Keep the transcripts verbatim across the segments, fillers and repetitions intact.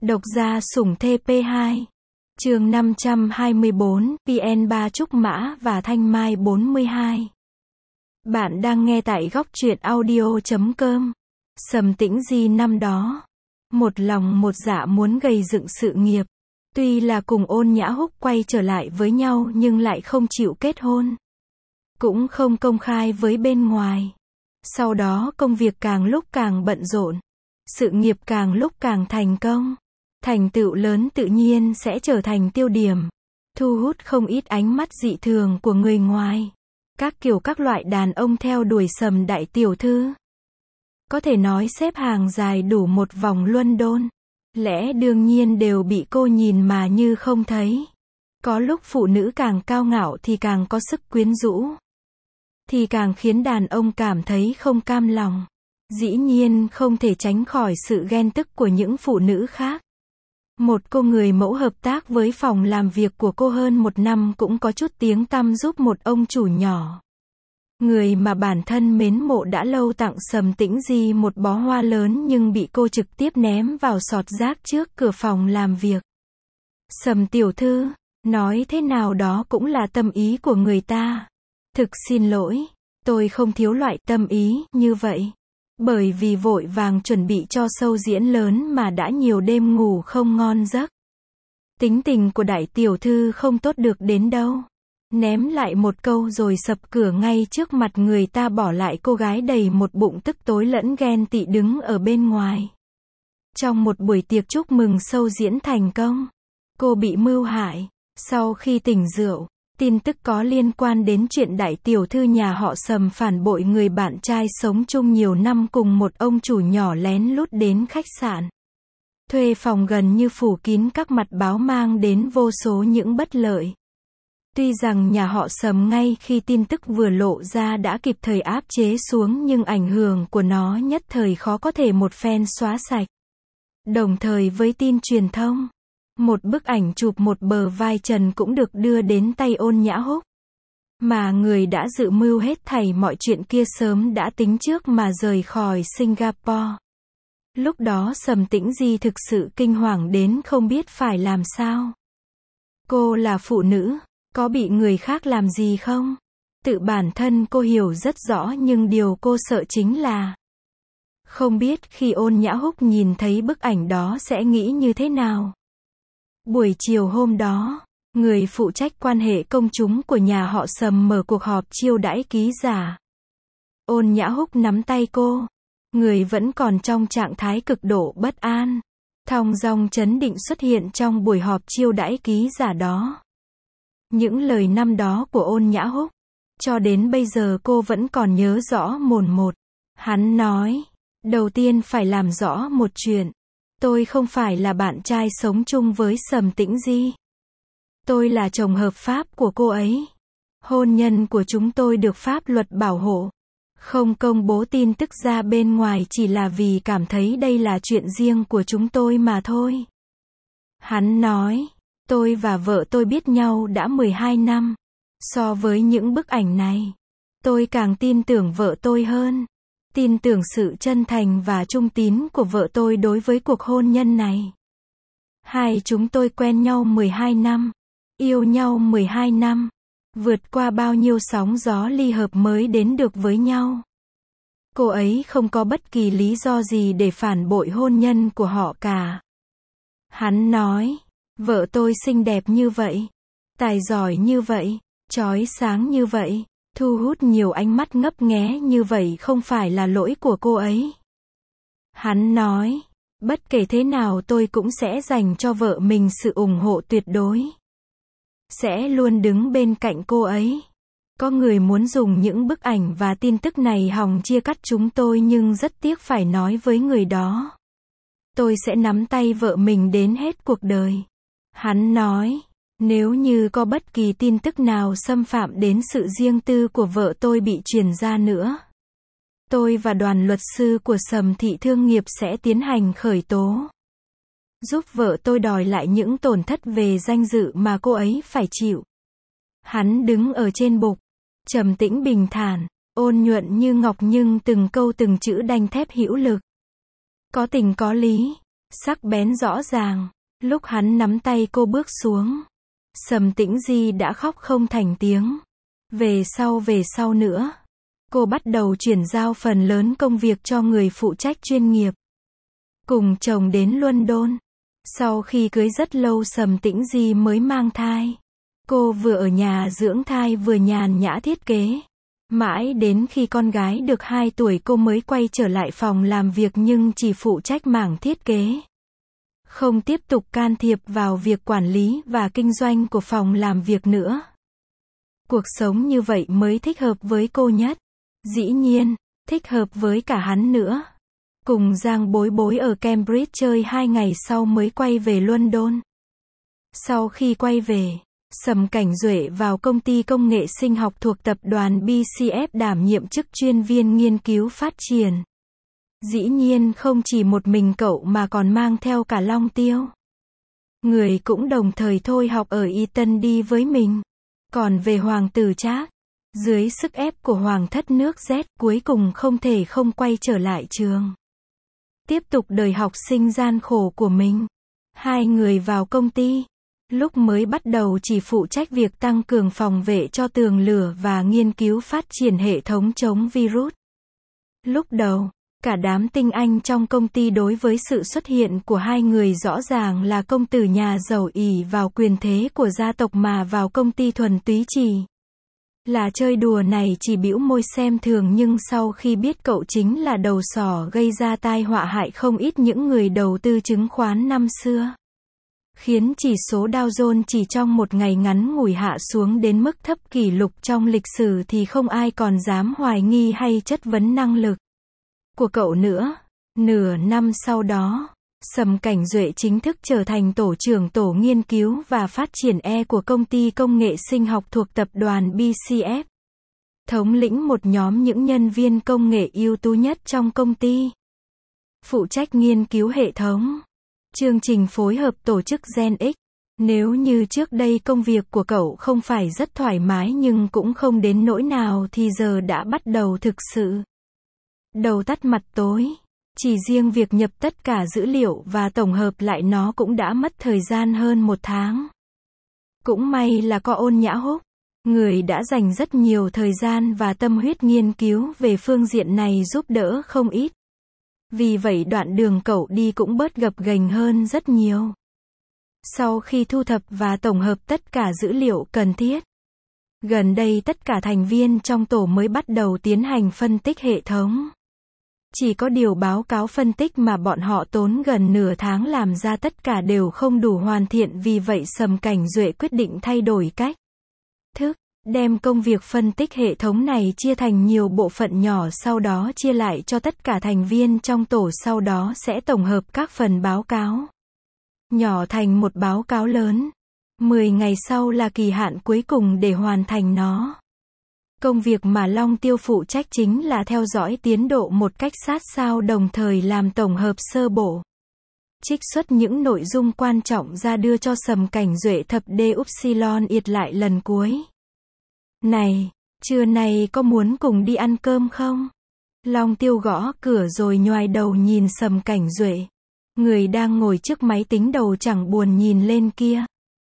Độc gia sủng thê pê hai. Chương năm trăm hai mươi bốn, vê en ba Trúc Mã và Thanh Mai bốn mươi hai. Bạn đang nghe tại góc truyện audio chấm com. Sầm Tĩnh Di năm đó, một lòng một dạ muốn gầy dựng sự nghiệp. Tuy là cùng Ôn Nhã Húc quay trở lại với nhau nhưng lại không chịu kết hôn. Cũng không công khai với bên ngoài. Sau đó công việc càng lúc càng bận rộn. Sự nghiệp càng lúc càng thành công. Thành tựu lớn tự nhiên sẽ trở thành tiêu điểm. Thu hút không ít ánh mắt dị thường của người ngoài. Các kiểu các loại đàn ông theo đuổi Sầm đại tiểu thư. Có thể nói xếp hàng dài đủ một vòng London. Lẽ đương nhiên đều bị cô nhìn mà như không thấy. Có lúc phụ nữ càng cao ngạo thì càng có sức quyến rũ. Thì càng khiến đàn ông cảm thấy không cam lòng. Dĩ nhiên không thể tránh khỏi sự ghen tức của những phụ nữ khác. Một cô người mẫu hợp tác với phòng làm việc của cô hơn một năm cũng có chút tiếng tăm giúp một ông chủ nhỏ. Người mà bản thân mến mộ đã lâu tặng Sầm Tĩnh Di một bó hoa lớn nhưng bị cô trực tiếp ném vào sọt rác trước cửa phòng làm việc. Sầm tiểu thư, nói thế nào đó cũng là tâm ý của người ta. Thực xin lỗi, tôi không thiếu loại tâm ý như vậy. Bởi vì vội vàng chuẩn bị cho show diễn lớn mà đã nhiều đêm ngủ không ngon giấc. Tính tình của đại tiểu thư không tốt được đến đâu. Ném lại một câu rồi sập cửa ngay trước mặt người ta, bỏ lại cô gái đầy một bụng tức tối lẫn ghen tị đứng ở bên ngoài. Trong một buổi tiệc chúc mừng show diễn thành công, cô bị mưu hại. Sau khi tỉnh rượu, tin tức có liên quan đến chuyện đại tiểu thư nhà họ Sầm phản bội người bạn trai sống chung nhiều năm cùng một ông chủ nhỏ lén lút đến khách sạn. Thuê phòng gần như phủ kín các mặt báo, mang đến vô số những bất lợi. Tuy rằng nhà họ Sầm ngay khi tin tức vừa lộ ra đã kịp thời áp chế xuống nhưng ảnh hưởng của nó nhất thời khó có thể một phen xóa sạch. Đồng thời với tin truyền thông, một bức ảnh chụp một bờ vai trần cũng được đưa đến tay Ôn Nhã Húc. Mà người đã dự mưu hết thảy mọi chuyện kia sớm đã tính trước mà rời khỏi Singapore. Lúc đó Sầm Tĩnh Di thực sự kinh hoàng đến không biết phải làm sao. Cô là phụ nữ, có bị người khác làm gì không? Tự bản thân cô hiểu rất rõ nhưng điều cô sợ chính là không biết khi Ôn Nhã Húc nhìn thấy bức ảnh đó sẽ nghĩ như thế nào. Buổi chiều hôm đó, người phụ trách quan hệ công chúng của nhà họ Sầm mở cuộc họp chiêu đãi ký giả. Ôn Nhã Húc nắm tay cô. Người vẫn còn trong trạng thái cực độ bất an. Thong dong trấn định xuất hiện trong buổi họp chiêu đãi ký giả đó. Những lời năm đó của Ôn Nhã Húc, cho đến bây giờ cô vẫn còn nhớ rõ mồn một. Hắn nói, đầu tiên phải làm rõ một chuyện. Tôi không phải là bạn trai sống chung với Sầm Tĩnh Di. Tôi là chồng hợp pháp của cô ấy. Hôn nhân của chúng tôi được pháp luật bảo hộ. Không công bố tin tức ra bên ngoài chỉ là vì cảm thấy đây là chuyện riêng của chúng tôi mà thôi. Hắn nói, tôi và vợ tôi biết nhau đã mười hai năm. So với những bức ảnh này, tôi càng tin tưởng vợ tôi hơn. Tin tưởng sự chân thành và trung tín của vợ tôi đối với cuộc hôn nhân này. Hai chúng tôi quen nhau mười hai năm, yêu nhau mười hai năm, vượt qua bao nhiêu sóng gió ly hợp mới đến được với nhau. Cô ấy không có bất kỳ lý do gì để phản bội hôn nhân của họ cả. Hắn nói, vợ tôi xinh đẹp như vậy, tài giỏi như vậy, chói sáng như vậy, thu hút nhiều ánh mắt ngấp nghé như vậy không phải là lỗi của cô ấy. Hắn nói, bất kể thế nào tôi cũng sẽ dành cho vợ mình sự ủng hộ tuyệt đối. Sẽ luôn đứng bên cạnh cô ấy. Có người muốn dùng những bức ảnh và tin tức này hòng chia cắt chúng tôi nhưng rất tiếc phải nói với người đó. Tôi sẽ nắm tay vợ mình đến hết cuộc đời. Hắn nói, nếu như có bất kỳ tin tức nào xâm phạm đến sự riêng tư của vợ tôi bị truyền ra nữa, tôi và đoàn luật sư của Sầm Thị Thương nghiệp sẽ tiến hành khởi tố. Giúp vợ tôi đòi lại những tổn thất về danh dự mà cô ấy phải chịu. Hắn đứng ở trên bục, trầm tĩnh bình thản, ôn nhuận như ngọc nhưng từng câu từng chữ đanh thép hữu lực. Có tình có lý. sắc bén rõ ràng. Lúc hắn nắm tay cô bước xuống, Sầm Tĩnh Di đã khóc không thành tiếng. Về sau về sau nữa, cô bắt đầu chuyển giao phần lớn công việc cho người phụ trách chuyên nghiệp. Cùng chồng đến London. Sau khi cưới rất lâu Sầm Tĩnh Di mới mang thai. Cô vừa ở nhà dưỡng thai vừa nhàn nhã thiết kế. Mãi đến khi con gái được hai tuổi cô mới quay trở lại phòng làm việc nhưng chỉ phụ trách mảng thiết kế. Không tiếp tục can thiệp vào việc quản lý và kinh doanh của phòng làm việc nữa. Cuộc sống như vậy mới thích hợp với cô nhất. Dĩ nhiên, thích hợp với cả hắn nữa. Cùng Giang Bối Bối ở Cambridge chơi hai ngày sau mới quay về London. Sau khi quay về, Sầm Cảnh Duệ vào công ty công nghệ sinh học thuộc tập đoàn bê xê ép đảm nhiệm chức chuyên viên nghiên cứu phát triển. Dĩ nhiên không chỉ một mình cậu mà còn mang theo cả Long Tiêu. Người cũng đồng thời thôi học ở Eton đi với mình. Còn về Hoàng tử Trác, dưới sức ép của Hoàng thất nước Z cuối cùng không thể không quay trở lại trường. Tiếp tục đời học sinh gian khổ của mình. Hai người vào công ty. Lúc mới bắt đầu chỉ phụ trách việc tăng cường phòng vệ cho tường lửa và nghiên cứu phát triển hệ thống chống virus. Lúc đầu, cả đám tinh anh trong công ty đối với sự xuất hiện của hai người rõ ràng là công tử nhà giàu ỷ vào quyền thế của gia tộc mà vào công ty thuần túy chỉ là chơi đùa này chỉ bĩu môi xem thường, nhưng sau khi biết cậu chính là đầu sỏ gây ra tai họa hại không ít những người đầu tư chứng khoán năm xưa. Khiến chỉ số Dow Jones chỉ trong một ngày ngắn ngủi hạ xuống đến mức thấp kỷ lục trong lịch sử thì không ai còn dám hoài nghi hay chất vấn năng lực của cậu nữa. Nửa năm sau đó, Sầm Cảnh Duệ chính thức trở thành tổ trưởng tổ nghiên cứu và phát triển E của công ty công nghệ sinh học thuộc tập đoàn bê xê ép. Thống lĩnh một nhóm những nhân viên công nghệ ưu tú nhất trong công ty. Phụ trách nghiên cứu hệ thống, chương trình phối hợp tổ chức Gen X. Nếu như trước đây công việc của cậu không phải rất thoải mái nhưng cũng không đến nỗi nào thì giờ đã bắt đầu thực sự đầu tắt mặt tối. Chỉ riêng việc nhập tất cả dữ liệu và tổng hợp lại nó cũng đã mất thời gian hơn một tháng. Cũng may là có Ôn Nhã Húc, người đã dành rất nhiều thời gian và tâm huyết nghiên cứu về phương diện này giúp đỡ không ít. Vì vậy đoạn đường cậu đi cũng bớt gập ghềnh hơn rất nhiều. Sau khi thu thập và tổng hợp tất cả dữ liệu cần thiết, gần đây tất cả thành viên trong tổ mới bắt đầu tiến hành phân tích hệ thống. Chỉ có điều báo cáo phân tích mà bọn họ tốn gần nửa tháng làm ra tất cả đều không đủ hoàn thiện, vì vậy Sầm Cảnh Duệ quyết định thay đổi cách thức, đem công việc phân tích hệ thống này chia thành nhiều bộ phận nhỏ, sau đó chia lại cho tất cả thành viên trong tổ, sau đó sẽ tổng hợp các phần báo cáo nhỏ thành một báo cáo lớn. mười ngày sau là kỳ hạn cuối cùng để hoàn thành nó. Công việc mà Long Tiêu phụ trách chính là theo dõi tiến độ một cách sát sao, đồng thời làm tổng hợp sơ bộ. Trích xuất những nội dung quan trọng ra đưa cho Sầm Cảnh Duệ thập đê upsilon yệt lại lần cuối. Này, trưa nay có muốn cùng đi ăn cơm không? Long Tiêu gõ cửa rồi nhoài đầu nhìn Sầm Cảnh Duệ. Người đang ngồi trước máy tính đầu chẳng buồn nhìn lên kia.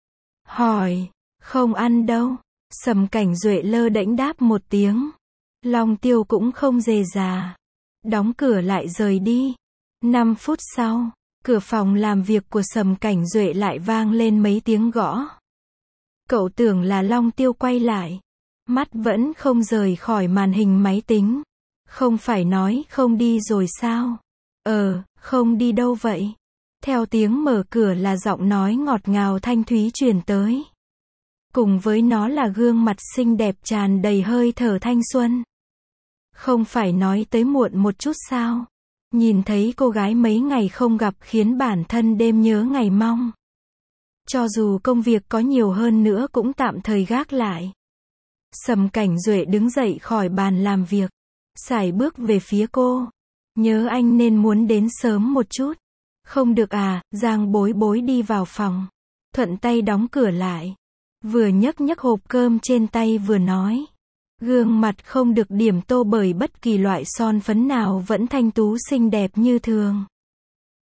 Hỏi, không ăn đâu. Sầm Cảnh Duệ lơ đễnh đáp một tiếng. Long Tiêu cũng không dề dà. Đóng cửa lại rời đi. năm phút sau, cửa phòng làm việc của Sầm Cảnh Duệ lại vang lên mấy tiếng gõ. Cậu tưởng là Long Tiêu quay lại. Mắt vẫn không rời khỏi màn hình máy tính. Không phải nói không đi rồi sao? Ờ, không đi đâu vậy? Theo tiếng mở cửa là giọng nói ngọt ngào thanh thúy truyền tới. Cùng với nó là gương mặt xinh đẹp tràn đầy hơi thở thanh xuân. Không phải nói tới muộn một chút sao? Nhìn thấy cô gái mấy ngày không gặp khiến bản thân đêm nhớ ngày mong. Cho dù công việc có nhiều hơn nữa cũng tạm thời gác lại. Sầm Cảnh Duệ đứng dậy khỏi bàn làm việc, sải bước về phía cô. Nhớ anh nên muốn đến sớm một chút. Không được à? Giang Bối Bối đi vào phòng, thuận tay đóng cửa lại. Vừa nhấc nhấc hộp cơm trên tay vừa nói. Gương mặt không được điểm tô bởi bất kỳ loại son phấn nào vẫn thanh tú xinh đẹp như thường.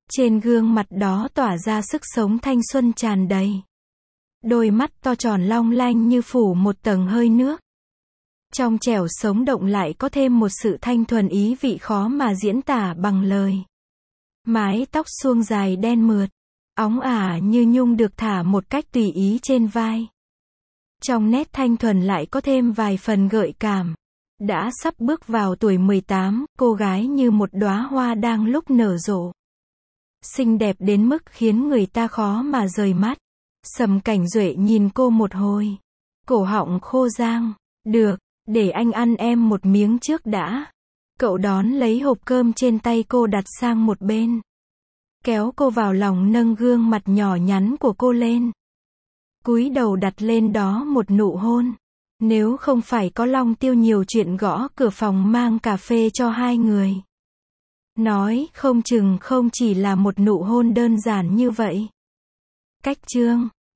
Trên gương mặt đó tỏa ra sức sống thanh xuân tràn đầy. Đôi mắt to tròn long lanh như phủ một tầng hơi nước. Trong trẻo sống động lại có thêm một sự thanh thuần ý vị khó mà diễn tả bằng lời. Mái tóc suông dài đen mượt, óng ả như nhung được thả một cách tùy ý trên vai. Trong nét thanh thuần lại có thêm vài phần gợi cảm. Đã sắp bước vào tuổi mười tám, cô gái như một đóa hoa đang lúc nở rộ. Xinh đẹp đến mức khiến người ta khó mà rời mắt. Sầm Cảnh Duệ nhìn cô một hồi. Cổ họng khô rang. Được, để anh ăn em một miếng trước đã. Cậu đón lấy hộp cơm trên tay cô đặt sang một bên. Kéo cô vào lòng nâng gương mặt nhỏ nhắn của cô lên. Cúi đầu đặt lên đó một nụ hôn. Nếu không phải có Long Tiêu nhiều chuyện gõ cửa phòng mang cà phê cho hai người. Nói không chừng không chỉ là một nụ hôn đơn giản như vậy. Cách chương